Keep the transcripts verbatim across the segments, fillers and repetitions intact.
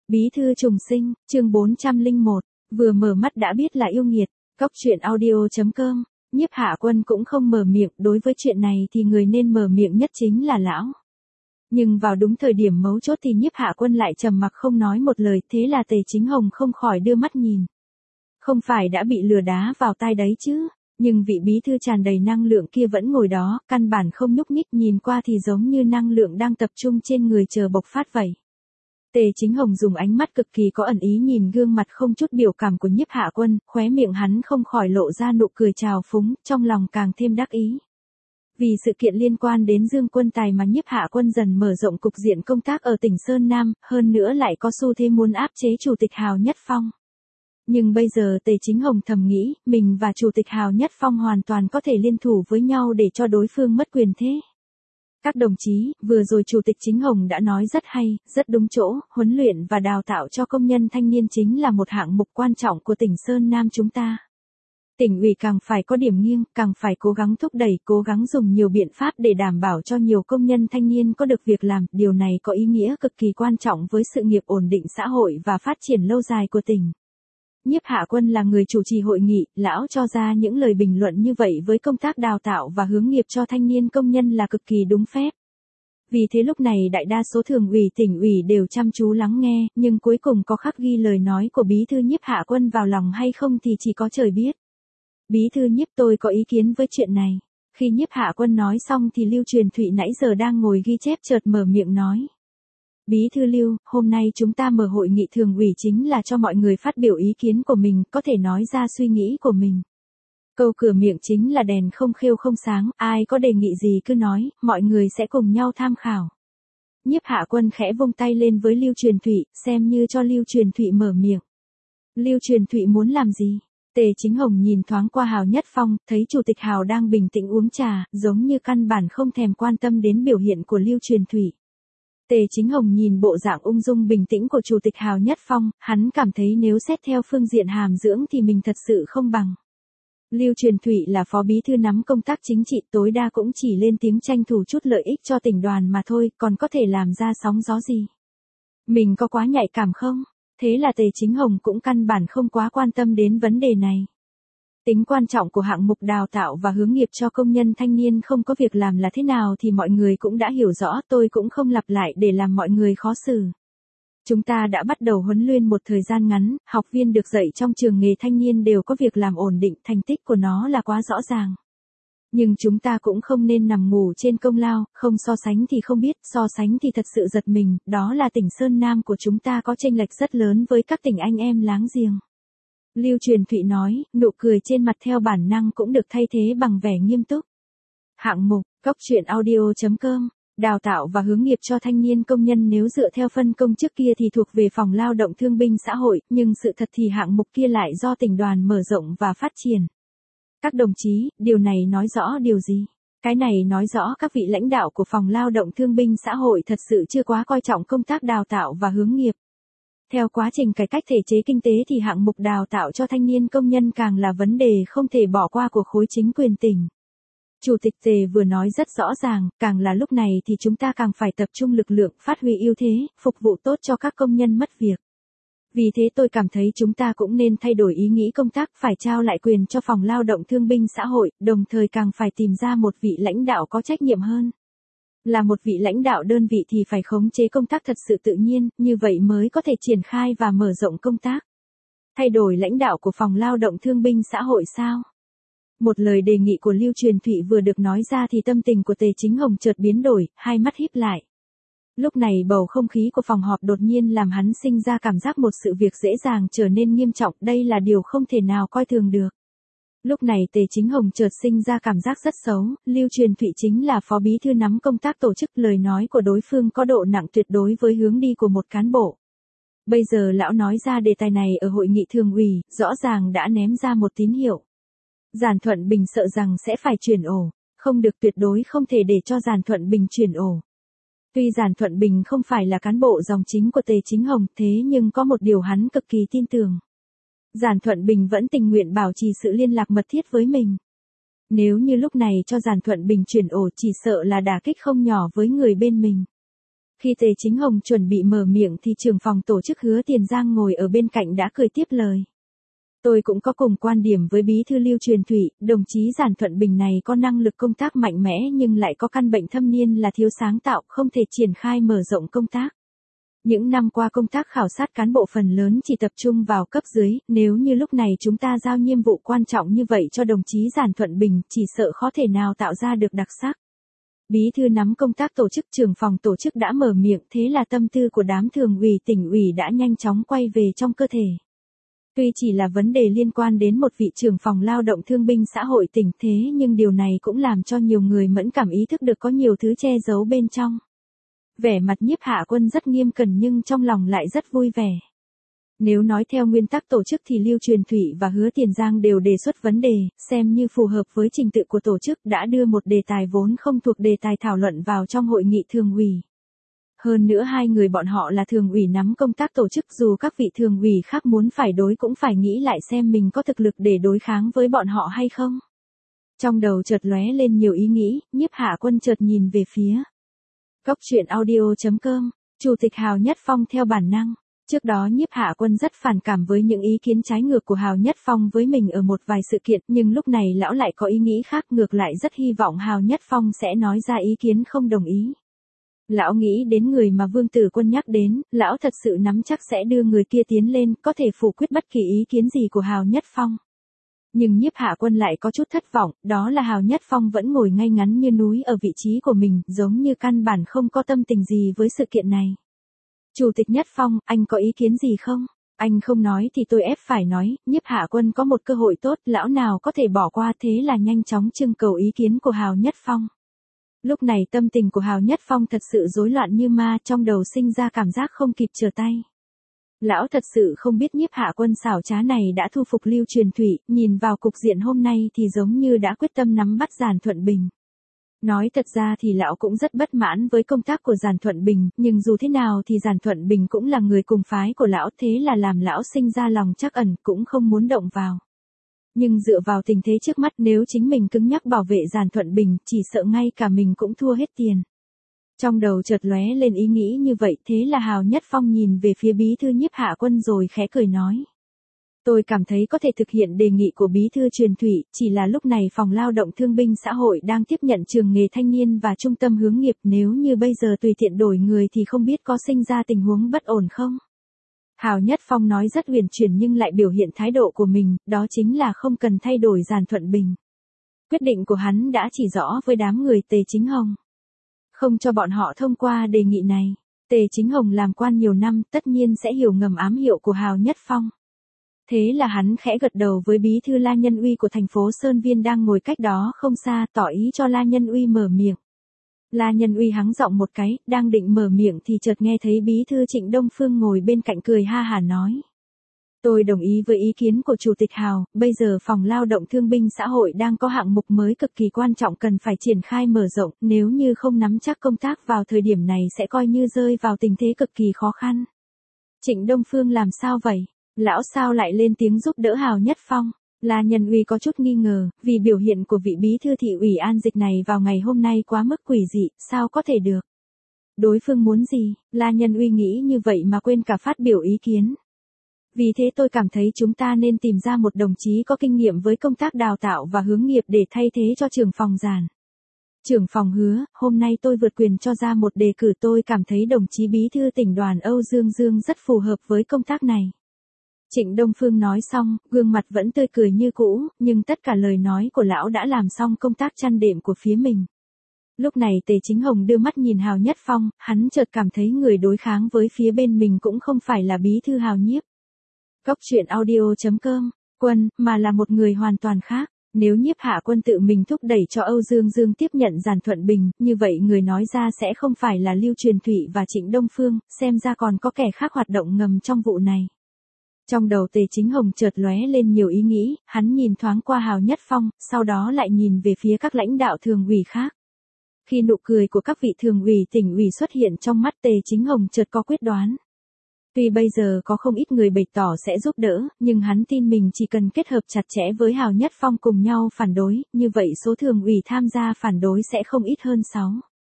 Bí thư trùng sinh, chương bốn trăm lẻ một, vừa mở mắt đã biết là yêu nghiệt, cóc truyện audio chấm com, Nhiếp Hạ Quân cũng không mở miệng, đối với chuyện này thì người nên mở miệng nhất chính là lão. Nhưng vào đúng thời điểm mấu chốt thì Nhiếp Hạ Quân lại trầm mặc không nói một lời, thế là Tề Chính Hồng không khỏi đưa mắt nhìn. Không phải đã bị lừa đá vào tai đấy chứ, nhưng vị bí thư tràn đầy năng lượng kia vẫn ngồi đó, căn bản không nhúc nhích, nhìn qua thì giống như năng lượng đang tập trung trên người chờ bộc phát vậy. Tề Chính Hồng dùng ánh mắt cực kỳ có ẩn ý nhìn gương mặt không chút biểu cảm của Nhiếp Hạ Quân, khóe miệng hắn không khỏi lộ ra nụ cười trào phúng, trong lòng càng thêm đắc ý. Vì sự kiện liên quan đến Dương Quân Tài mà Nhiếp Hạ Quân dần mở rộng cục diện công tác ở tỉnh Sơn Nam, hơn nữa lại có xu thế muốn áp chế Chủ tịch Hào Nhất Phong. Nhưng bây giờ Tề Chính Hồng thầm nghĩ, mình và Chủ tịch Hào Nhất Phong hoàn toàn có thể liên thủ với nhau để cho đối phương mất quyền thế. Các đồng chí, vừa rồi Chủ tịch Chính Hồng đã nói rất hay, rất đúng chỗ, huấn luyện và đào tạo cho công nhân thanh niên chính là một hạng mục quan trọng của tỉnh Sơn Nam chúng ta. Tỉnh ủy càng phải có điểm nghiêng, càng phải cố gắng thúc đẩy, cố gắng dùng nhiều biện pháp để đảm bảo cho nhiều công nhân thanh niên có được việc làm, điều này có ý nghĩa cực kỳ quan trọng với sự nghiệp ổn định xã hội và phát triển lâu dài của tỉnh. Nhiếp Hạ Quân là người chủ trì hội nghị, lão cho ra những lời bình luận như vậy với công tác đào tạo và hướng nghiệp cho thanh niên công nhân là cực kỳ đúng phép. Vì thế lúc này đại đa số thường ủy tỉnh ủy đều chăm chú lắng nghe, nhưng cuối cùng có khắc ghi lời nói của bí thư Nhiếp Hạ Quân vào lòng hay không thì chỉ có trời biết. Bí thư Nhiếp, tôi có ý kiến với chuyện này. Khi Nhiếp Hạ Quân nói xong thì Lưu Truyền Thụy nãy giờ đang ngồi ghi chép chợt mở miệng nói. Bí thư Lưu, hôm nay chúng ta mở hội nghị thường ủy chính là cho mọi người phát biểu ý kiến của mình, có thể nói ra suy nghĩ của mình. Câu cửa miệng chính là đèn không khêu không sáng, ai có đề nghị gì cứ nói, mọi người sẽ cùng nhau tham khảo. Nhiếp Hạ Quân khẽ vung tay lên với Lưu Truyền Thụy, xem như cho Lưu Truyền Thụy mở miệng. Lưu Truyền Thụy muốn làm gì? Tề Chính Hồng nhìn thoáng qua Hào Nhất Phong, thấy Chủ tịch Hào đang bình tĩnh uống trà, giống như căn bản không thèm quan tâm đến biểu hiện của Lưu Truyền Thụy. Tề Chính Hồng nhìn bộ dạng ung dung bình tĩnh của Chủ tịch Hào Nhất Phong, hắn cảm thấy nếu xét theo phương diện hàm dưỡng thì mình thật sự không bằng. Lưu Truyền Thụy là phó bí thư nắm công tác chính trị, tối đa cũng chỉ lên tiếng tranh thủ chút lợi ích cho tỉnh đoàn mà thôi, còn có thể làm ra sóng gió gì. Mình có quá nhạy cảm không? Thế là Tề Chính Hồng cũng căn bản không quá quan tâm đến vấn đề này. Tính quan trọng của hạng mục đào tạo và hướng nghiệp cho công nhân thanh niên không có việc làm là thế nào thì mọi người cũng đã hiểu rõ, tôi cũng không lặp lại để làm mọi người khó xử. Chúng ta đã bắt đầu huấn luyện một thời gian ngắn, học viên được dạy trong trường nghề thanh niên đều có việc làm ổn định, thành tích của nó là quá rõ ràng. Nhưng chúng ta cũng không nên nằm ngủ trên công lao, không so sánh thì không biết, so sánh thì thật sự giật mình, đó là tỉnh Sơn Nam của chúng ta có chênh lệch rất lớn với các tỉnh anh em láng giềng. Lưu Truyền Thụy nói, nụ cười trên mặt theo bản năng cũng được thay thế bằng vẻ nghiêm túc. Hạng mục, cóc truyện audio chấm com, đào tạo và hướng nghiệp cho thanh niên công nhân nếu dựa theo phân công trước kia thì thuộc về Phòng Lao động Thương binh Xã hội, nhưng sự thật thì hạng mục kia lại do tỉnh đoàn mở rộng và phát triển. Các đồng chí, điều này nói rõ điều gì? Cái này nói rõ các vị lãnh đạo của Phòng Lao động Thương binh Xã hội thật sự chưa quá coi trọng công tác đào tạo và hướng nghiệp. Theo quá trình cải cách thể chế kinh tế thì hạng mục đào tạo cho thanh niên công nhân càng là vấn đề không thể bỏ qua của khối chính quyền tỉnh. Chủ tịch Tề vừa nói rất rõ ràng, càng là lúc này thì chúng ta càng phải tập trung lực lượng phát huy ưu thế, phục vụ tốt cho các công nhân mất việc. Vì thế tôi cảm thấy chúng ta cũng nên thay đổi ý nghĩ công tác, phải trao lại quyền cho Phòng Lao động Thương binh Xã hội, đồng thời càng phải tìm ra một vị lãnh đạo có trách nhiệm hơn. Là một vị lãnh đạo đơn vị thì phải khống chế công tác thật sự tự nhiên, như vậy mới có thể triển khai và mở rộng công tác. Thay đổi lãnh đạo của Phòng Lao động Thương binh Xã hội sao? Một lời đề nghị của Lưu Truyền Thụy vừa được nói ra thì tâm tình của Tề Chính Hồng chợt biến đổi, hai mắt híp lại. Lúc này bầu không khí của phòng họp đột nhiên làm hắn sinh ra cảm giác một sự việc dễ dàng trở nên nghiêm trọng, đây là điều không thể nào coi thường được. Lúc này Tề Chính Hồng chợt sinh ra cảm giác rất xấu, Lưu Truyền Thụy chính là phó bí thư nắm công tác tổ chức, lời nói của đối phương có độ nặng tuyệt đối với hướng đi của một cán bộ. Bây giờ lão nói ra đề tài này ở hội nghị thường ủy, rõ ràng đã ném ra một tín hiệu. Giản Thuận Bình sợ rằng sẽ phải chuyển ổ, không được, tuyệt đối không thể để cho Giản Thuận Bình chuyển ổ. Tuy Giản Thuận Bình không phải là cán bộ dòng chính của Tề Chính Hồng, thế nhưng có một điều hắn cực kỳ tin tưởng. Giản Thuận Bình vẫn tình nguyện bảo trì sự liên lạc mật thiết với mình. Nếu như lúc này cho Giản Thuận Bình chuyển ổ chỉ sợ là đả kích không nhỏ với người bên mình. Khi Tề Chính Hồng chuẩn bị mở miệng thì trưởng phòng tổ chức Hứa Tiền Giang ngồi ở bên cạnh đã cười tiếp lời. Tôi cũng có cùng quan điểm với bí thư Lưu Truyền Thụy, đồng chí Giản Thuận Bình này có năng lực công tác mạnh mẽ nhưng lại có căn bệnh thâm niên là thiếu sáng tạo, không thể triển khai mở rộng công tác. Những năm qua công tác khảo sát cán bộ phần lớn chỉ tập trung vào cấp dưới, nếu như lúc này chúng ta giao nhiệm vụ quan trọng như vậy cho đồng chí Giản Thuận Bình, chỉ sợ khó thể nào tạo ra được đặc sắc. Bí thư nắm công tác tổ chức, trưởng phòng tổ chức đã mở miệng, thế là tâm tư của đám thường ủy tỉnh ủy đã nhanh chóng quay về trong cơ thể. Tuy chỉ là vấn đề liên quan đến một vị trưởng phòng lao động thương binh xã hội tỉnh, thế nhưng điều này cũng làm cho nhiều người mẫn cảm ý thức được có nhiều thứ che giấu bên trong. Vẻ mặt Nhiếp Hạ Quân rất nghiêm cẩn nhưng trong lòng lại rất vui vẻ. Nếu nói theo nguyên tắc tổ chức thì Lưu Truyền Thụy và Hứa Tiền Giang đều đề xuất vấn đề, xem như phù hợp với trình tự của tổ chức, đã đưa một đề tài vốn không thuộc đề tài thảo luận vào trong hội nghị thường ủy. Hơn nữa hai người bọn họ là thường ủy nắm công tác tổ chức, dù các vị thường ủy khác muốn phải đối cũng phải nghĩ lại xem mình có thực lực để đối kháng với bọn họ hay không. Trong đầu chợt lóe lên nhiều ý nghĩ, Nhiếp Hạ Quân chợt nhìn về phía Cốc truyện audio chấm com, Chủ tịch Hào Nhất Phong theo bản năng. Trước đó Nhiếp Hạ Quân rất phản cảm với những ý kiến trái ngược của Hào Nhất Phong với mình ở một vài sự kiện, nhưng lúc này lão lại có ý nghĩ khác, ngược lại rất hy vọng Hào Nhất Phong sẽ nói ra ý kiến không đồng ý. Lão nghĩ đến người mà Vương Tử Quân nhắc đến, lão thật sự nắm chắc sẽ đưa người kia tiến lên, có thể phủ quyết bất kỳ ý kiến gì của Hào Nhất Phong. Nhưng Nhiếp Hạ Quân lại có chút thất vọng, đó là Hào Nhất Phong vẫn ngồi ngay ngắn như núi ở vị trí của mình, giống như căn bản không có tâm tình gì với sự kiện này. Chủ tịch Nhất Phong, anh có ý kiến gì không? Anh không nói thì tôi ép phải nói, Nhiếp Hạ Quân có một cơ hội tốt, lão nào có thể bỏ qua, thế là nhanh chóng trưng cầu ý kiến của Hào Nhất Phong. Lúc này tâm tình của Hào Nhất Phong thật sự rối loạn như ma, trong đầu sinh ra cảm giác không kịp trở tay. Lão thật sự không biết Nhiếp Hạ Quân xảo trá này đã thu phục Lưu Truyền Thụy, nhìn vào cục diện hôm nay thì giống như đã quyết tâm nắm bắt Giản Thuận Bình. Nói thật ra thì lão cũng rất bất mãn với công tác của Giản Thuận Bình, nhưng dù thế nào thì Giản Thuận Bình cũng là người cùng phái của lão, thế là làm lão sinh ra lòng trắc ẩn, cũng không muốn động vào. Nhưng dựa vào tình thế trước mắt, nếu chính mình cứng nhắc bảo vệ Giản Thuận Bình, chỉ sợ ngay cả mình cũng thua hết tiền. Trong đầu chợt lóe lên ý nghĩ như vậy, thế là Hào Nhất Phong nhìn về phía bí thư Nhiếp Hạ Quân rồi khẽ cười nói. Tôi cảm thấy có thể thực hiện đề nghị của bí thư Truyền Thụy, chỉ là lúc này phòng lao động thương binh xã hội đang tiếp nhận trường nghề thanh niên và trung tâm hướng nghiệp, nếu như bây giờ tùy tiện đổi người thì không biết có sinh ra tình huống bất ổn không? Hào Nhất Phong nói rất uyển chuyển nhưng lại biểu hiện thái độ của mình, đó chính là không cần thay đổi Giản Thuận Bình. Quyết định của hắn đã chỉ rõ với đám người Tề Chính Hồng. Không cho bọn họ thông qua đề nghị này. Tề Chính Hồng làm quan nhiều năm, tất nhiên sẽ hiểu ngầm ám hiệu của Hào Nhất Phong. Thế là hắn khẽ gật đầu với bí thư La Nhân Uy của thành phố Sơn Viên đang ngồi cách đó không xa, tỏ ý cho La Nhân Uy mở miệng. La Nhân Uy hắng giọng một cái, đang định mở miệng thì chợt nghe thấy bí thư Trịnh Đông Phương ngồi bên cạnh cười ha hả nói. Tôi đồng ý với ý kiến của Chủ tịch Hào, bây giờ phòng lao động thương binh xã hội đang có hạng mục mới cực kỳ quan trọng cần phải triển khai mở rộng, nếu như không nắm chắc công tác vào thời điểm này sẽ coi như rơi vào tình thế cực kỳ khó khăn. Trịnh Đông Phương làm sao vậy? Lão sao lại lên tiếng giúp đỡ Hào Nhất Phong? La Nhân Uy có chút nghi ngờ, vì biểu hiện của vị bí thư thị ủy An Dịch này vào ngày hôm nay quá mức quỷ dị, sao có thể được? Đối phương muốn gì? La Nhân Uy nghĩ như vậy mà quên cả phát biểu ý kiến. Vì thế tôi cảm thấy chúng ta nên tìm ra một đồng chí có kinh nghiệm với công tác đào tạo và hướng nghiệp để thay thế cho trưởng phòng Giản. Trưởng phòng Hứa, hôm nay tôi vượt quyền cho ra một đề cử, tôi cảm thấy đồng chí bí thư tỉnh đoàn Âu Dương Dương rất phù hợp với công tác này. Trịnh Đông Phương nói xong, gương mặt vẫn tươi cười như cũ, nhưng tất cả lời nói của lão đã làm xong công tác chăn đệm của phía mình. Lúc này Tề Chính Hồng đưa mắt nhìn Hào Nhất Phong, hắn chợt cảm thấy người đối kháng với phía bên mình cũng không phải là bí thư Hào Nhiếp. Cốc truyện audio chấm com, Quân, mà là một người hoàn toàn khác. Nếu Nhiếp Hạ Quân tự mình thúc đẩy cho Âu Dương Dương tiếp nhận Giản Thuận Bình, như vậy người nói ra sẽ không phải là Lưu Truyền Thụy và Trịnh Đông Phương, xem ra còn có kẻ khác hoạt động ngầm trong vụ này. Trong đầu Tề Chính Hồng chợt lóe lên nhiều ý nghĩ, hắn nhìn thoáng qua Hào Nhất Phong, sau đó lại nhìn về phía các lãnh đạo thường ủy khác. Khi nụ cười của các vị thường ủy tỉnh ủy xuất hiện trong mắt Tề Chính Hồng chợt có quyết đoán. Tuy bây giờ có không ít người bày tỏ sẽ giúp đỡ, nhưng hắn tin mình chỉ cần kết hợp chặt chẽ với Hào Nhất Phong cùng nhau phản đối, như vậy số thường ủy tham gia phản đối sẽ không ít hơn sáu.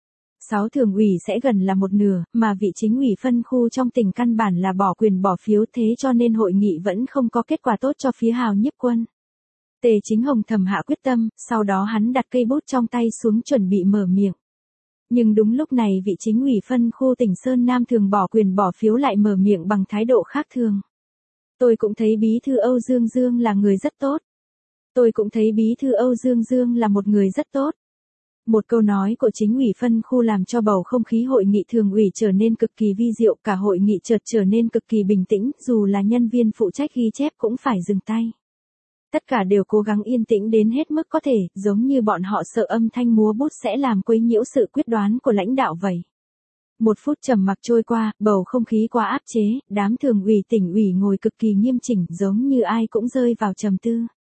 sáu thường ủy sẽ gần là một nửa, mà vị chính ủy phân khu trong tỉnh căn bản là bỏ quyền bỏ phiếu, thế cho nên hội nghị vẫn không có kết quả tốt cho phía Hào Nhiếp Quân. Tề Chính Hồng thầm hạ quyết tâm, sau đó hắn đặt cây bút trong tay xuống chuẩn bị mở miệng. Nhưng đúng lúc này vị chính ủy phân khu tỉnh Sơn Nam thường bỏ quyền bỏ phiếu lại mở miệng bằng thái độ khác thường. Tôi cũng thấy bí thư Âu Dương Dương là người rất tốt. Tôi cũng thấy bí thư Âu Dương Dương là một người rất tốt. Một câu nói của chính ủy phân khu làm cho bầu không khí hội nghị thường ủy trở nên cực kỳ vi diệu, cả hội nghị chợt trở nên cực kỳ bình tĩnh, dù là nhân viên phụ trách ghi chép cũng phải dừng tay. Tất cả đều cố gắng yên tĩnh đến hết mức có thể, giống như bọn họ sợ âm thanh múa bút sẽ làm quấy nhiễu sự quyết đoán của lãnh đạo vậy. Một phút trầm mặc trôi qua, bầu không khí quá áp chế, đám thường ủy tỉnh ủy ngồi cực kỳ nghiêm chỉnh, giống như ai cũng rơi vào trầm tư.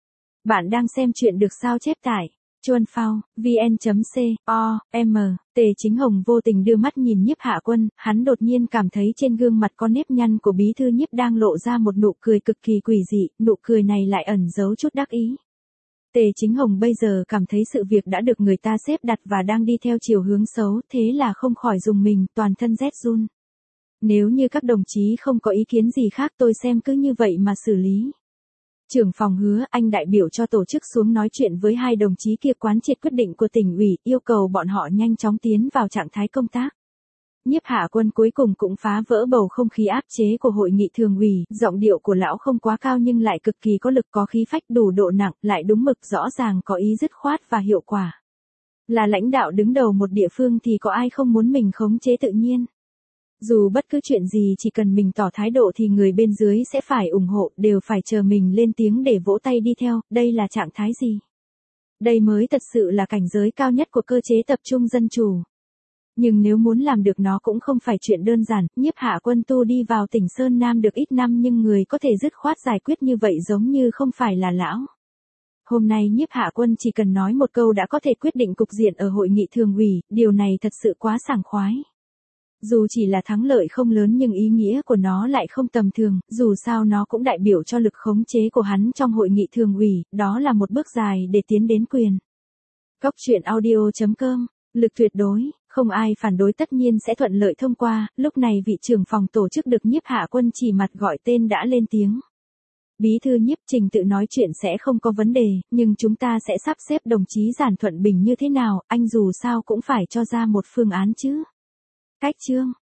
Bạn đang xem chuyện được sao chép tại chuan phao vn chấm com. Tề Chính Hồng vô tình đưa mắt nhìn Nhiếp Hạ Quân, hắn đột nhiên cảm thấy trên gương mặt có nếp nhăn của bí thư Nhiếp đang lộ ra một nụ cười cực kỳ quỷ dị, nụ cười này lại ẩn giấu chút đắc ý. Tề Chính Hồng bây giờ cảm thấy sự việc đã được người ta xếp đặt và đang đi theo chiều hướng xấu, thế là không khỏi dùng mình, toàn thân rét run. Nếu như các đồng chí không có ý kiến gì khác tôi xem cứ như vậy mà xử lý. Trưởng phòng Hứa, anh đại biểu cho tổ chức xuống nói chuyện với hai đồng chí kia quán triệt quyết định của tỉnh ủy, yêu cầu bọn họ nhanh chóng tiến vào trạng thái công tác. Nhiếp Hạ Quân cuối cùng cũng phá vỡ bầu không khí áp chế của hội nghị thường ủy, giọng điệu của lão không quá cao nhưng lại cực kỳ có lực, có khí phách, đủ độ nặng, lại đúng mực, rõ ràng, có ý dứt khoát và hiệu quả. Là lãnh đạo đứng đầu một địa phương thì có ai không muốn mình khống chế tự nhiên. Dù bất cứ chuyện gì chỉ cần mình tỏ thái độ thì người bên dưới sẽ phải ủng hộ, đều phải chờ mình lên tiếng để vỗ tay đi theo, đây là trạng thái gì? Đây mới thật sự là cảnh giới cao nhất của cơ chế tập trung dân chủ. Nhưng nếu muốn làm được nó cũng không phải chuyện đơn giản, Nhiếp Hạ Quân tu đi vào tỉnh Sơn Nam được ít năm nhưng người có thể dứt khoát giải quyết như vậy giống như không phải là lão. Hôm nay Nhiếp Hạ Quân chỉ cần nói một câu đã có thể quyết định cục diện ở hội nghị thường ủy, điều này thật sự quá sảng khoái. Dù chỉ là thắng lợi không lớn nhưng ý nghĩa của nó lại không tầm thường, dù sao nó cũng đại biểu cho lực khống chế của hắn trong hội nghị thường ủy, đó là một bước dài để tiến đến quyền. Cóc truyện audio chấm com, lực tuyệt đối, không ai phản đối tất nhiên sẽ thuận lợi thông qua, lúc này vị trưởng phòng tổ chức được Nhiếp Hạ Quân chỉ mặt gọi tên đã lên tiếng. Bí thư Nhiếp, trình tự nói chuyện sẽ không có vấn đề, nhưng chúng ta sẽ sắp xếp đồng chí Giản Thuận Bình như thế nào, anh dù sao cũng phải cho ra một phương án chứ. Cách chương